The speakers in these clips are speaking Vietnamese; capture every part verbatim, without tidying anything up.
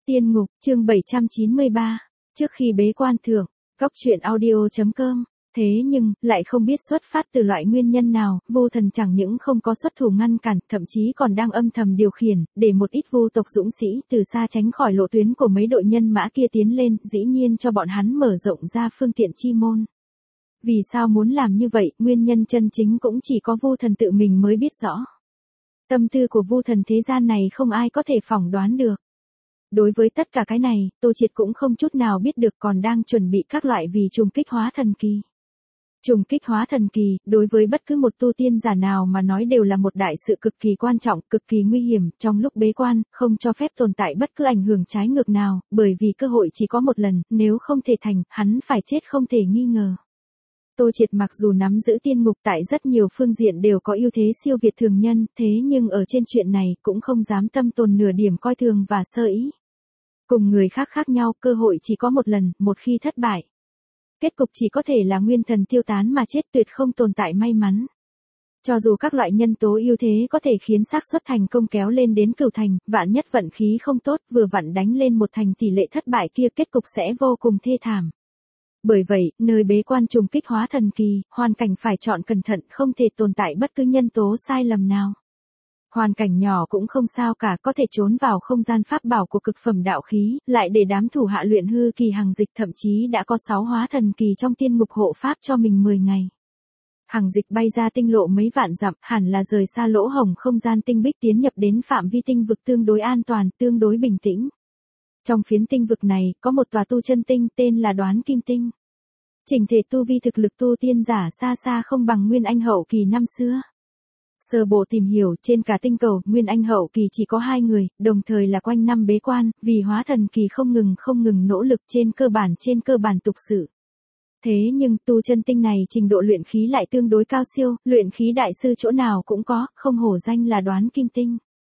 Tiên ngục, chương bảy trăm chín mươi ba, trước khi bế quan thượng, góc truyện audio chấm com. Thế nhưng, lại không biết xuất phát từ loại nguyên nhân nào, Vu Thần chẳng những không có xuất thủ ngăn cản, thậm chí còn đang âm thầm điều khiển, để một ít Vu tộc dũng sĩ từ xa tránh khỏi lộ tuyến của mấy đội nhân mã kia tiến lên, dĩ nhiên cho bọn hắn mở rộng ra phương tiện chi môn. Vì sao muốn làm như vậy, nguyên nhân chân chính cũng chỉ có Vu Thần tự mình mới biết rõ. Tâm tư của Vu Thần thế gian này không ai có thể phỏng đoán được. Đối với tất cả cái này, Tô Triệt cũng không chút nào biết được, còn đang chuẩn bị các loại vì trùng kích hóa thần kỳ. Trùng kích hóa thần kỳ, đối với bất cứ một tu tiên giả nào mà nói đều là một đại sự cực kỳ quan trọng, cực kỳ nguy hiểm, trong lúc bế quan, không cho phép tồn tại bất cứ ảnh hưởng trái ngược nào, bởi vì cơ hội chỉ có một lần, nếu không thể thành, hắn phải chết không thể nghi ngờ. Tô Triệt mặc dù nắm giữ tiên ngục tại rất nhiều phương diện đều có ưu thế siêu việt thường nhân, thế nhưng ở trên chuyện này cũng không dám tâm tồn nửa điểm coi thường và sơ ý. Cùng người khác khác nhau, cơ hội chỉ có một lần, một khi thất bại. Kết cục chỉ có thể là nguyên thần tiêu tán mà chết, tuyệt không tồn tại may mắn. Cho dù các loại nhân tố ưu thế có thể khiến xác suất thành công kéo lên đến cửu thành, vạn nhất vận khí không tốt, vừa vặn đánh lên một thành, tỷ lệ thất bại kia kết cục sẽ vô cùng thê thảm. Bởi vậy, nơi bế quan trùng kích hóa thần kỳ, hoàn cảnh phải chọn cẩn thận, không thể tồn tại bất cứ nhân tố sai lầm nào. Hoàn cảnh nhỏ cũng không sao cả, có thể trốn vào không gian pháp bảo của cực phẩm đạo khí, lại để đám thủ hạ luyện hư kỳ hằng dịch, thậm chí đã có sáu hóa thần kỳ trong tiên ngục hộ pháp cho mình mười ngày. Hằng dịch bay ra tinh lộ mấy vạn dặm, hẳn là rời xa lỗ hổng không gian tinh bích tiến nhập đến phạm vi tinh vực tương đối an toàn, tương đối bình tĩnh. Trong phiến tinh vực này, có một tòa tu chân tinh tên là Đoán Kim Tinh. Chỉnh thể tu vi thực lực tu tiên giả xa xa không bằng Nguyên Anh hậu kỳ năm xưa. Sơ bộ tìm hiểu, trên cả tinh cầu, Nguyên Anh hậu kỳ chỉ có hai người, đồng thời là quanh năm bế quan, vì hóa thần kỳ không ngừng không ngừng nỗ lực, trên cơ bản trên cơ bản tục sự. Thế nhưng tu chân tinh này trình độ luyện khí lại tương đối cao siêu, luyện khí đại sư chỗ nào cũng có, không hổ danh là Đoán Kim Tinh.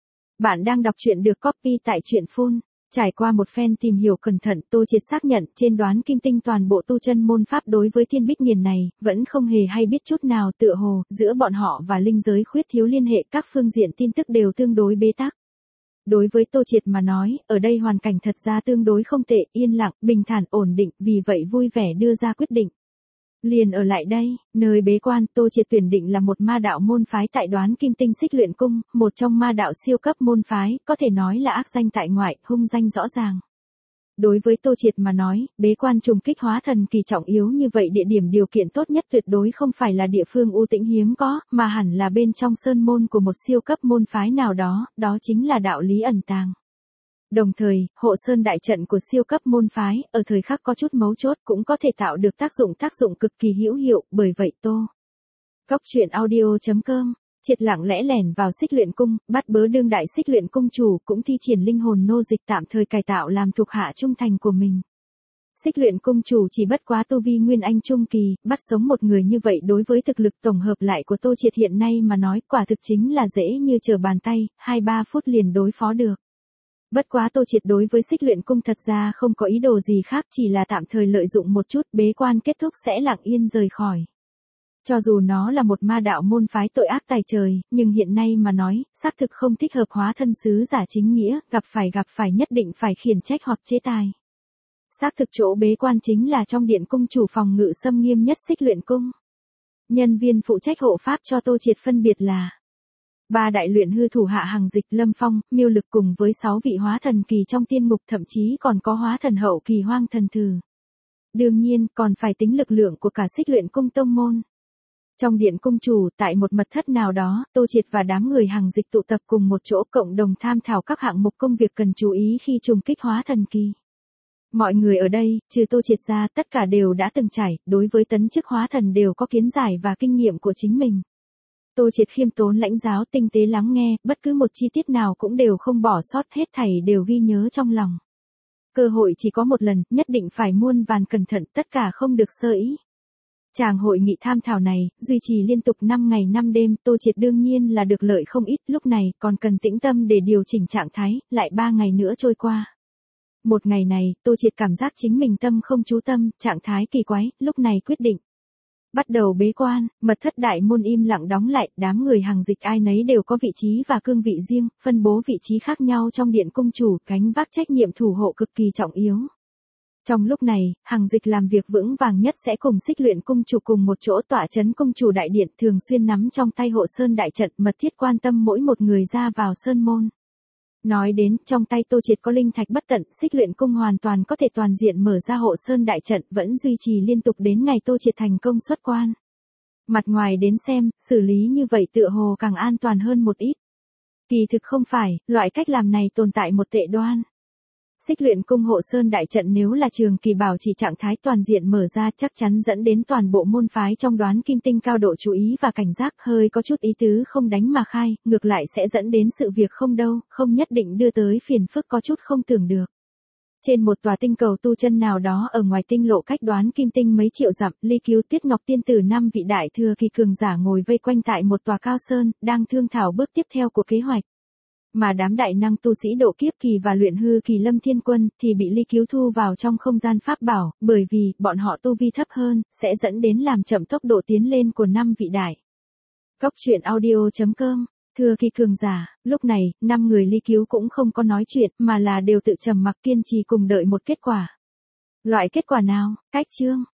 Bạn đang đọc truyện được copy tại truyện phun. Trải qua một phen tìm hiểu cẩn thận, Tô Triệt xác nhận trên Đoán Kim Tinh toàn bộ tu chân môn pháp đối với thiên bích nghiền này, vẫn không hề hay biết chút nào, tựa hồ, giữa bọn họ và linh giới khuyết thiếu liên hệ, các phương diện tin tức đều tương đối bế tắc. Đối với Tô Triệt mà nói, ở đây hoàn cảnh thật ra tương đối không tệ, yên lặng, bình thản, ổn định, vì vậy vui vẻ đưa ra quyết định. Liền ở lại đây, nơi bế quan, Tô Triệt tuyển định là một ma đạo môn phái tại Đoán Kim Tinh Xích Luyện Cung, một trong ma đạo siêu cấp môn phái, có thể nói là ác danh tại ngoại, hung danh rõ ràng. Đối với Tô Triệt mà nói, bế quan trùng kích hóa thần kỳ trọng yếu như vậy, địa điểm điều kiện tốt nhất tuyệt đối không phải là địa phương u tĩnh hiếm có, mà hẳn là bên trong sơn môn của một siêu cấp môn phái nào đó, đó chính là đạo lý ẩn tàng. Đồng thời, hộ sơn đại trận của siêu cấp môn phái, ở thời khắc có chút mấu chốt cũng có thể tạo được tác dụng tác dụng cực kỳ hữu hiệu, bởi vậy Tô. Góc truyện audio chấm com, Triệt lặng lẽ lẻn vào Xích Luyện Cung, bắt bớ đương đại Xích Luyện Cung chủ, cũng thi triển linh hồn nô dịch tạm thời cải tạo làm thuộc hạ trung thành của mình. Xích Luyện Cung chủ chỉ bất quá tu vi Nguyên Anh trung kỳ, bắt sống một người như vậy đối với thực lực tổng hợp lại của Tô Triệt hiện nay mà nói, quả thực chính là dễ như trở bàn tay, hai ba phút liền đối phó được. Bất quá Tô Triệt đối với Xích Luyện Cung thật ra không có ý đồ gì khác, chỉ là tạm thời lợi dụng một chút, bế quan kết thúc sẽ lặng yên rời khỏi. Cho dù nó là một ma đạo môn phái tội ác tày trời, nhưng hiện nay mà nói, xác thực không thích hợp hóa thân sứ giả chính nghĩa, gặp phải gặp phải nhất định phải khiển trách hoặc chế tài. Xác thực chỗ bế quan chính là trong điện cung chủ phòng ngự xâm nghiêm nhất Xích Luyện Cung. Nhân viên phụ trách hộ pháp cho Tô Triệt phân biệt là ba đại luyện hư thủ hạ Hằng Dịch, Lâm Phong, Miêu Lực cùng với sáu vị hóa thần kỳ trong tiên ngục, thậm chí còn có hóa thần hậu kỳ Hoang Thần Thử. Đương nhiên, còn phải tính lực lượng của cả Xích Luyện Cung tông môn. Trong điện cung chủ, tại một mật thất nào đó, Tô Triệt và đám người Hằng Dịch tụ tập cùng một chỗ, cộng đồng tham thảo các hạng mục công việc cần chú ý khi trùng kích hóa thần kỳ. Mọi người ở đây, trừ Tô Triệt ra, tất cả đều đã từng trải, đối với tấn chức hóa thần đều có kiến giải và kinh nghiệm của chính mình. Tô Triệt khiêm tốn lãnh giáo, tinh tế lắng nghe, bất cứ một chi tiết nào cũng đều không bỏ sót, hết thảy đều ghi nhớ trong lòng. Cơ hội chỉ có một lần, nhất định phải muôn vàn cẩn thận, tất cả không được sơ ý. Tràng hội nghị tham thảo này, duy trì liên tục năm ngày năm đêm, Tô Triệt đương nhiên là được lợi không ít, lúc này còn cần tĩnh tâm để điều chỉnh trạng thái, lại ba ngày nữa trôi qua. Một ngày này, Tô Triệt cảm giác chính mình tâm không chú tâm, trạng thái kỳ quái, lúc này quyết định. Bắt đầu bế quan, mật thất đại môn im lặng đóng lại, đám người hàng dịch ai nấy đều có vị trí và cương vị riêng, phân bố vị trí khác nhau trong điện cung chủ, gánh vác trách nhiệm thủ hộ cực kỳ trọng yếu. Trong lúc này, hàng dịch làm việc vững vàng nhất sẽ cùng Xích Luyện cung chủ cùng một chỗ tọa chấn cung chủ đại điện, thường xuyên nắm trong tay hộ sơn đại trận, mật thiết quan tâm mỗi một người ra vào sơn môn. Nói đến, trong tay Tô Triệt có linh thạch bất tận, Xích Luyện cung hoàn toàn có thể toàn diện mở ra hộ sơn đại trận, vẫn duy trì liên tục đến ngày Tô Triệt thành công xuất quan. Mặt ngoài đến xem, xử lý như vậy tựa hồ càng an toàn hơn một ít. Kỳ thực không phải, loại cách làm này tồn tại một tệ đoan. Xích Luyện cung hộ sơn đại trận nếu là trường kỳ bảo trì trạng thái toàn diện mở ra chắc chắn dẫn đến toàn bộ môn phái trong Đoán Kim Tinh cao độ chú ý và cảnh giác, hơi có chút ý tứ không đánh mà khai, ngược lại sẽ dẫn đến sự việc không đâu, không nhất định đưa tới phiền phức có chút không tưởng được. Trên một tòa tinh cầu tu chân nào đó ở ngoài tinh lộ cách Đoán Kim Tinh mấy triệu dặm, Ly Cứu Tuyết Ngọc tiên tử năm vị đại thừa kỳ cường giả ngồi vây quanh tại một tòa cao sơn, đang thương thảo bước tiếp theo của kế hoạch. Mà đám đại năng tu sĩ độ kiếp kỳ và luyện hư kỳ Lâm Thiên Quân thì bị Ly Cứu thu vào trong không gian pháp bảo, bởi vì bọn họ tu vi thấp hơn, sẽ dẫn đến làm chậm tốc độ tiến lên của năm vị đại. Cốc truyện audio chấm com, thừa kỳ cường giả, lúc này, năm người Ly Cứu cũng không có nói chuyện, mà là đều tự trầm mặc kiên trì cùng đợi một kết quả. Loại kết quả nào? Cách chương.